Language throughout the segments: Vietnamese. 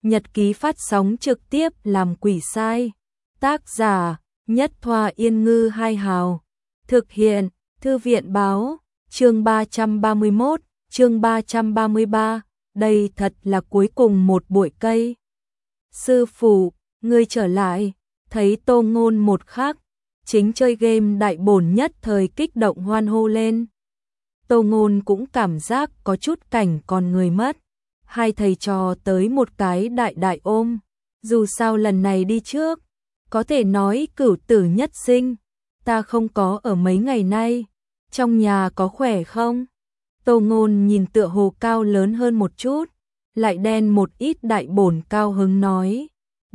nhật ký phát sóng trực tiếp làm quỷ sai. Tác giả: Nhất Thoa Yên Ngư Hai Hào. Thực hiện: Thư viện báo. Chương 331, chương 333. Đây thật là cuối cùng một bụi cây. Sư phụ, ngươi trở lại. Thấy Tô Ngôn một khắc chính chơi game đại bổn nhất thời kích động hoan hô lên. Tô Ngôn cũng cảm giác có chút cảnh còn người mất. Hai thầy trò tới một cái đại ôm. Dù sao lần này đi trước, có thể nói cửu tử nhất sinh. Ta không có ở mấy ngày nay. Trong nhà có khỏe không? Tô Ngôn nhìn tựa hồ cao lớn hơn một chút, lại đen một ít đại bổn cao hứng nói.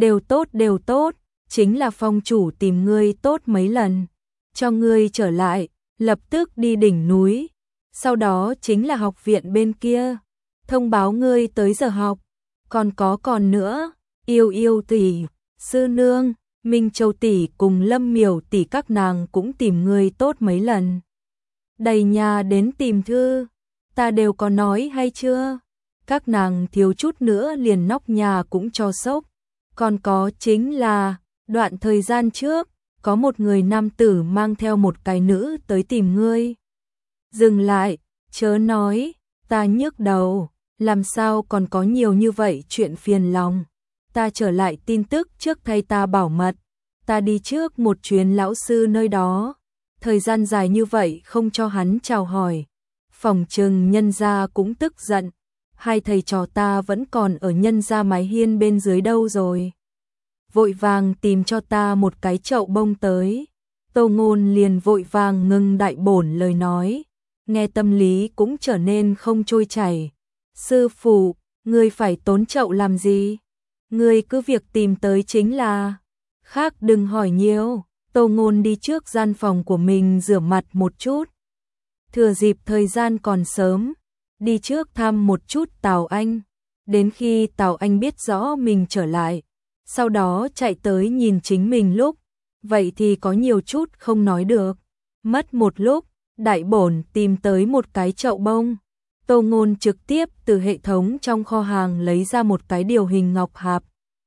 Đều tốt, chính là phong chủ tìm ngươi tốt mấy lần. Cho ngươi trở lại, lập tức đi đỉnh núi. Sau đó chính là học viện bên kia. Thông báo ngươi tới giờ học. Còn nữa, yêu tỷ, sư nương, Minh Châu tỷ cùng Lâm Miểu tỷ các nàng cũng tìm ngươi tốt mấy lần. Đầy nhà đến tìm thư, ta đều có nói hay chưa? Các nàng thiếu chút nữa liền nóc nhà cũng cho sốc. Còn có chính là, đoạn thời gian trước, có một người nam tử mang theo một cái nữ tới tìm ngươi. Dừng lại, chớ nói, ta nhức đầu, làm sao còn có nhiều như vậy chuyện phiền lòng. Ta trở lại tin tức trước thay ta bảo mật, ta đi trước một chuyến lão sư nơi đó. Thời gian dài như vậy không cho hắn chào hỏi, phòng trừng nhân gia cũng tức giận. Hai thầy trò ta vẫn còn ở nhân gia mái hiên bên dưới đâu rồi. Vội vàng tìm cho ta một cái chậu bông tới. Tô Ngôn liền vội vàng ngừng đại bổn lời nói, nghe tâm lý cũng trở nên không trôi chảy. Sư phụ, ngươi phải tốn chậu làm gì? Ngươi cứ việc tìm tới chính là. Khác đừng hỏi nhiều. Tô Ngôn đi trước gian phòng của mình rửa mặt một chút. Thừa dịp thời gian còn sớm, đi trước thăm một chút Tào Anh. Đến khi Tào Anh biết rõ mình trở lại, sau đó chạy tới nhìn chính mình lúc, vậy thì có nhiều chút không nói được. Mất một lúc, đại bổn tìm tới một cái chậu bông. Tô Ngôn trực tiếp từ hệ thống trong kho hàng lấy ra một cái điều hình ngọc hạp.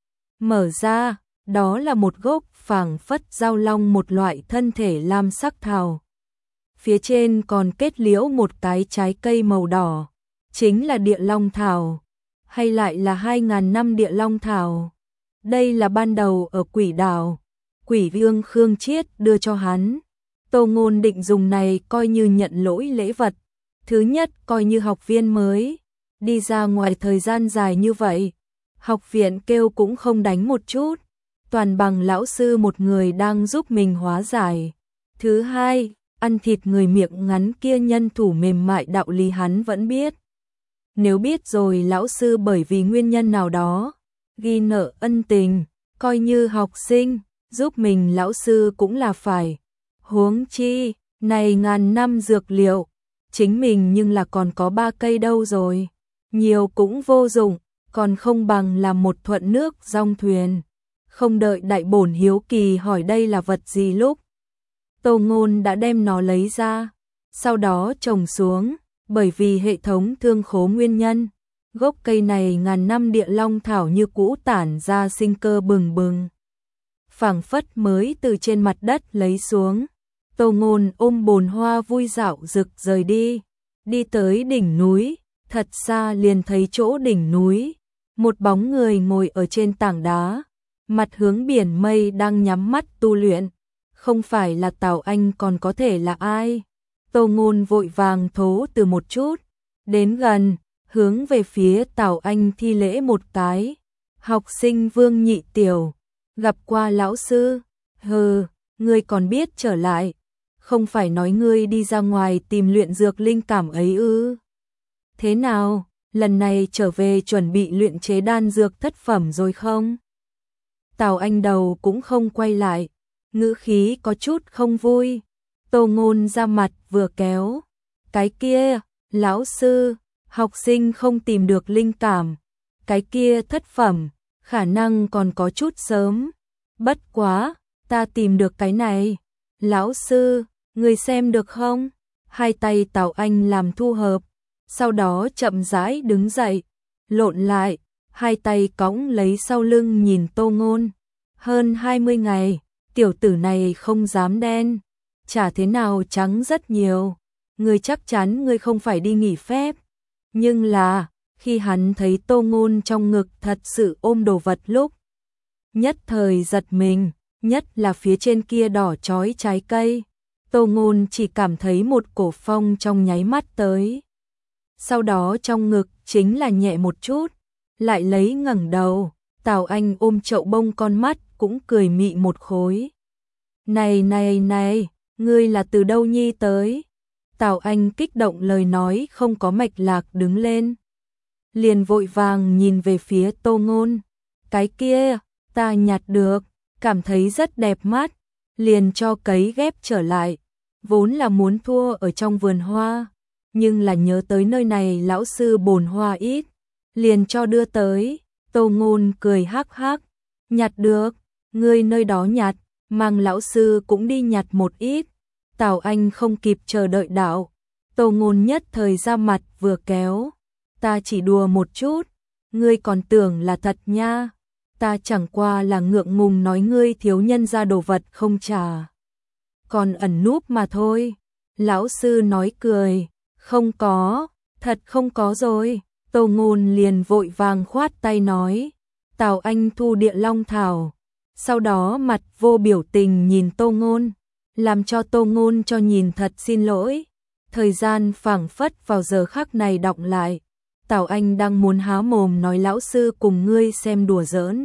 Mở ra, đó là một gốc phảng phất giao long một loại thân thể lam sắc thảo. Phía trên còn kết liễu một cái trái cây màu đỏ, chính là địa long thảo, hay lại là 2000 năm địa long thảo. Đây là ban đầu ở Quỷ Đảo, Quỷ Vương Khương Chiết đưa cho hắn. Tô Ngôn định dùng này coi như nhận lỗi lễ vật. Thứ nhất coi như học viên mới, đi ra ngoài thời gian dài như vậy, học viện kêu cũng không đánh một chút, toàn bằng lão sư một người đang giúp mình hóa giải. Thứ hai, ăn thịt người miệng ngắn kia nhân thủ mềm mại đạo lý hắn vẫn biết. Nếu biết rồi lão sư bởi vì nguyên nhân nào đó, ghi nợ ân tình, coi như học sinh, giúp mình lão sư cũng là phải. Huống chi, này ngàn năm dược liệu, chính mình nhưng là còn có 3 cây đâu rồi. Nhiều cũng vô dụng, còn không bằng làm một thuận nước dong thuyền. Không đợi đại bổn hiếu kỳ hỏi đây là vật gì lúc, Tô Ngôn đã đem nó lấy ra, sau đó trồng xuống. Bởi vì hệ thống thương khố nguyên nhân, gốc cây này ngàn năm địa long thảo như cũ tản ra sinh cơ bừng bừng. Phảng phất mới từ trên mặt đất lấy xuống. Tô Ngôn ôm bồn hoa vui dạo rực rời đi. Đi tới đỉnh núi, thật xa liền thấy chỗ đỉnh núi. Một bóng người ngồi ở trên tảng đá, mặt hướng biển mây đang nhắm mắt tu luyện. Không phải là Tào Anh còn có thể là ai? Tô Ngôn vội vàng thố từ một chút, đến gần, hướng về phía Tào Anh thi lễ một cái. Học sinh Vương Nhị Tiểu, gặp qua lão sư. Hừ, ngươi còn biết trở lại, không phải nói ngươi đi ra ngoài tìm luyện dược linh cảm ấy ư? Thế nào, lần này trở về chuẩn bị luyện chế đan dược thất phẩm rồi không? Tào Anh đầu cũng không quay lại, ngữ khí có chút không vui. Tô Ngôn ra mặt vừa kéo. Cái kia, lão sư, học sinh không tìm được linh cảm. Cái kia thất phẩm, khả năng còn có chút sớm. Bất quá, ta tìm được cái này. Lão sư, người xem được không? Hai tay Tào Anh làm thu hợp, sau đó chậm rãi đứng dậy, lộn lại, hai tay cõng lấy sau lưng nhìn Tô Ngôn. Hơn 20 ngày, tiểu tử này không dám đen, chả thế nào trắng rất nhiều. Ngươi chắc chắn ngươi không phải đi nghỉ phép. Nhưng là, khi hắn thấy Tô Ngôn trong ngực thật sự ôm đồ vật lúc, nhất thời giật mình, nhất là phía trên kia đỏ chói trái cây. Tô Ngôn chỉ cảm thấy một cổ phong trong nháy mắt tới. Sau đó trong ngực chính là nhẹ một chút, lại lấy ngẩng đầu, Tào Anh ôm chậu bông con mắt cũng cười mị một khối. Này này này, ngươi là từ đâu nhi tới? Tào Anh kích động lời nói không có mạch lạc đứng lên. Liền vội vàng nhìn về phía Tô Ngôn. Cái kia, ta nhặt được, cảm thấy rất đẹp mắt, liền cho cấy ghép trở lại. Vốn là muốn thua ở trong vườn hoa, nhưng là nhớ tới nơi này lão sư bồn hoa ít, liền cho đưa tới. Tô Ngôn cười hắc hắc, nhặt được, ngươi nơi đó nhặt, mang lão sư cũng đi nhặt một ít. Tào Anh không kịp chờ đợi đạo, Tô Ngôn nhất thời ra mặt vừa kéo, ta chỉ đùa một chút, ngươi còn tưởng là thật nha, ta chẳng qua là ngượng ngùng nói ngươi thiếu nhân ra đồ vật không trả, còn ẩn núp mà thôi. Lão sư nói cười, không có, thật không có rồi. Tô Ngôn liền vội vàng khoát tay nói, Tào Anh thu địa long thảo, sau đó mặt vô biểu tình nhìn Tô Ngôn, làm cho Tô Ngôn cho nhìn thật xin lỗi. Thời gian phảng phất vào giờ khắc này đọng lại. Tào Anh đang muốn há mồm nói lão sư cùng ngươi xem đùa giỡn.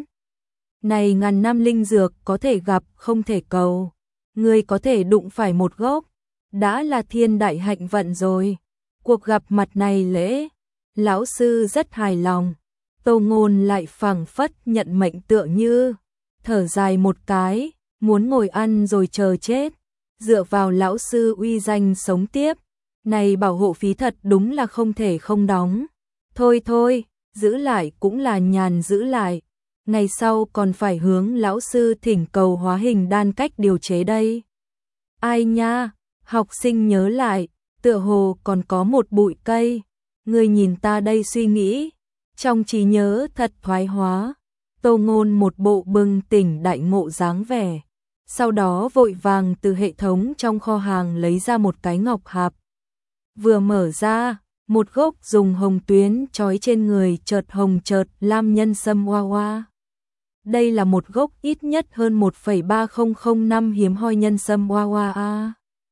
Này ngàn năm linh dược có thể gặp không thể cầu, ngươi có thể đụng phải một gốc, đã là thiên đại hạnh vận rồi. Cuộc gặp mặt này lễ, lão sư rất hài lòng. Tô Ngôn lại phảng phất nhận mệnh tựa như, thở dài một cái, muốn ngồi ăn rồi chờ chết, dựa vào lão sư uy danh sống tiếp. Này bảo hộ phí thật đúng là không thể không đóng. Thôi thôi, giữ lại cũng là nhàn giữ lại. Ngày sau còn phải hướng lão sư thỉnh cầu hóa hình đan cách điều chế đây. Ai nha, học sinh nhớ lại, tựa hồ còn có một bụi cây. Ngươi nhìn ta đây suy nghĩ, trong trí nhớ thật thoái hóa. Tô Ngôn một bộ bừng tỉnh đại ngộ dáng vẻ. Sau đó vội vàng từ hệ thống trong kho hàng lấy ra một cái ngọc hạp. Vừa mở ra, một gốc dùng hồng tuyến trói trên người chợt hồng chợt lam nhân sâm hoa hoa. Đây là một gốc ít nhất hơn 1,3005 hiếm hoi nhân sâm hoa hoa a.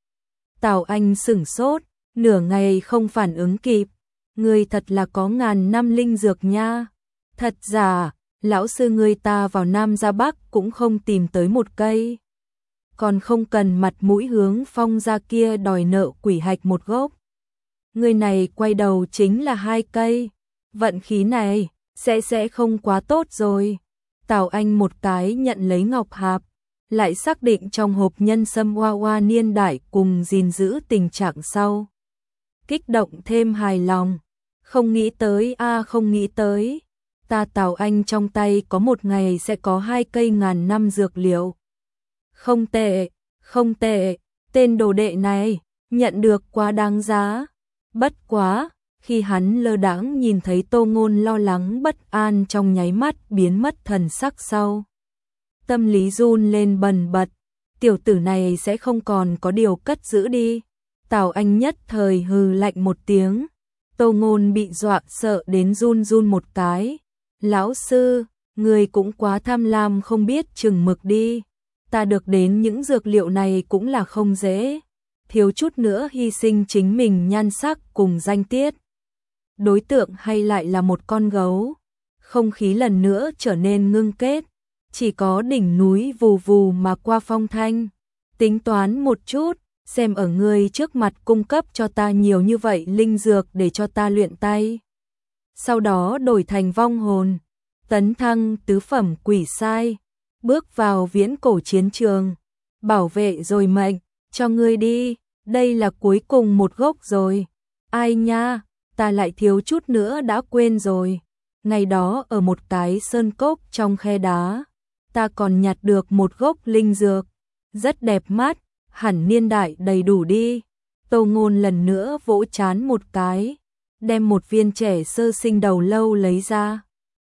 Tào Anh sửng sốt, nửa ngày không phản ứng kịp. Ngươi thật là có ngàn năm linh dược nha. Thật giả, lão sư ngươi ta vào Nam ra Bắc cũng không tìm tới một cây. Còn không cần mặt mũi hướng Phong ra kia đòi nợ quỷ hạch một gốc. Người này quay đầu chính là 2 cây. Vận khí này sẽ không quá tốt rồi. Tào Anh một cái nhận lấy ngọc hạp, lại xác định trong hộp nhân sâm hoa hoa niên đại cùng gìn giữ tình trạng sau. Kích động thêm hài lòng. Không nghĩ tới không nghĩ tới. Ta Tào Anh trong tay có một ngày sẽ có 2 cây ngàn năm dược liệu. Không tệ, không tệ, tên đồ đệ này, nhận được quá đáng giá. Bất quá, khi hắn lơ đãng nhìn thấy Tô Ngôn lo lắng bất an trong nháy mắt biến mất thần sắc sau. Tâm lý run lên bần bật, tiểu tử này sẽ không còn có điều cất giữ đi. Tào Anh nhất thời hừ lạnh một tiếng, Tô Ngôn bị dọa sợ đến run run một cái. Lão sư, người cũng quá tham lam không biết chừng mực đi. Ta được đến những dược liệu này cũng là không dễ. Thiếu chút nữa hy sinh chính mình nhan sắc cùng danh tiết. Đối tượng hay lại là một con gấu. Không khí lần nữa trở nên ngưng kết. Chỉ có đỉnh núi vù vù mà qua phong thanh. Tính toán một chút, xem ở ngươi trước mặt cung cấp cho ta nhiều như vậy linh dược để cho ta luyện tay. Sau đó đổi thành vong hồn, tấn thăng tứ phẩm quỷ sai, bước vào viễn cổ chiến trường, bảo vệ rồi mệnh, cho ngươi đi, đây là cuối cùng một gốc rồi. Ai nha, ta lại thiếu chút nữa đã quên rồi. Ngày đó ở một cái sơn cốc trong khe đá, ta còn nhặt được một gốc linh dược, rất đẹp mắt, hẳn niên đại đầy đủ đi. Tô Ngôn lần nữa vỗ trán một cái, đem một viên trẻ sơ sinh đầu lâu lấy ra.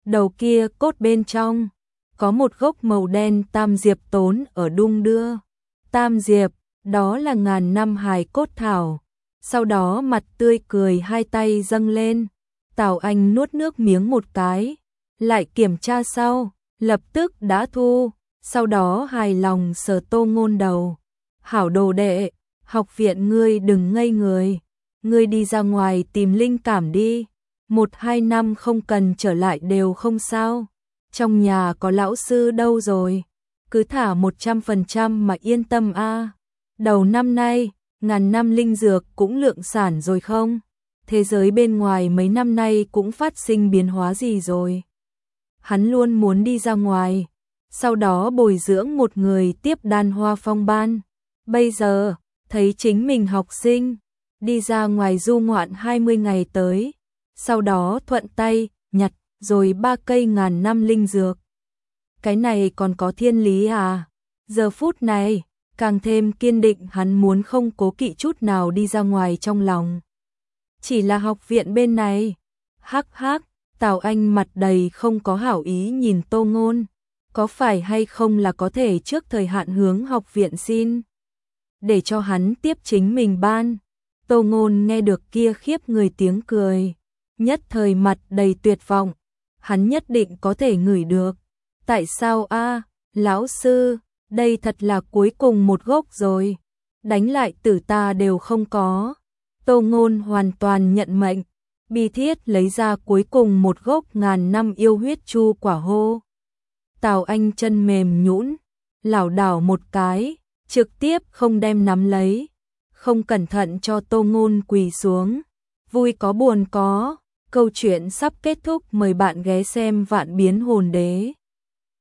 Đầu kia cốt bên trong, có một gốc màu đen tam diệp tốn ở đung đưa. Tam diệp, đó là ngàn năm hài cốt thảo. Sau đó mặt tươi cười hai tay dâng lên. Tào Anh nuốt nước miếng một cái, lại kiểm tra sau, lập tức đã thu. Sau đó hài lòng sờ Tô Ngôn đầu. Hảo đồ đệ, học viện ngươi đừng ngây người. Ngươi đi ra ngoài tìm linh cảm đi. 1-2 năm không cần trở lại đều không sao. Trong nhà có lão sư đâu rồi. Cứ thả 100% mà yên tâm a. Đầu năm nay, ngàn năm linh dược cũng lượng sản rồi không? Thế giới bên ngoài mấy năm nay cũng phát sinh biến hóa gì rồi? Hắn luôn muốn đi ra ngoài, sau đó bồi dưỡng một người tiếp đàn Hoa Phong ban. Bây giờ, thấy chính mình học sinh, đi ra ngoài du ngoạn 20 ngày tới, sau đó thuận tay, nhặt, rồi 3 cây ngàn năm linh dược. Cái này còn có thiên lý à? Giờ phút này, càng thêm kiên định hắn muốn không cố kỵ chút nào đi ra ngoài trong lòng. Chỉ là học viện bên này. Hắc hắc, Tào Anh mặt đầy không có hảo ý nhìn Tô Ngôn. Có phải hay không là có thể trước thời hạn hướng học viện xin, để cho hắn tiếp chính mình ban. Tô Ngôn nghe được kia khiếp người tiếng cười, nhất thời mặt đầy tuyệt vọng. Hắn nhất định có thể ngửi được. Tại sao a, lão sư, đây thật là cuối cùng một gốc rồi. Đánh lại tử ta đều không có. Tô Ngôn hoàn toàn nhận mệnh, bi thiết lấy ra cuối cùng một gốc ngàn năm yêu huyết chu quả hô. Tào Anh chân mềm nhũn, lảo đảo một cái, trực tiếp không đem nắm lấy, không cẩn thận cho Tô Ngôn quỳ xuống. Vui có buồn có, câu chuyện sắp kết thúc, mời bạn ghé xem Vạn Biến Hồn Đế.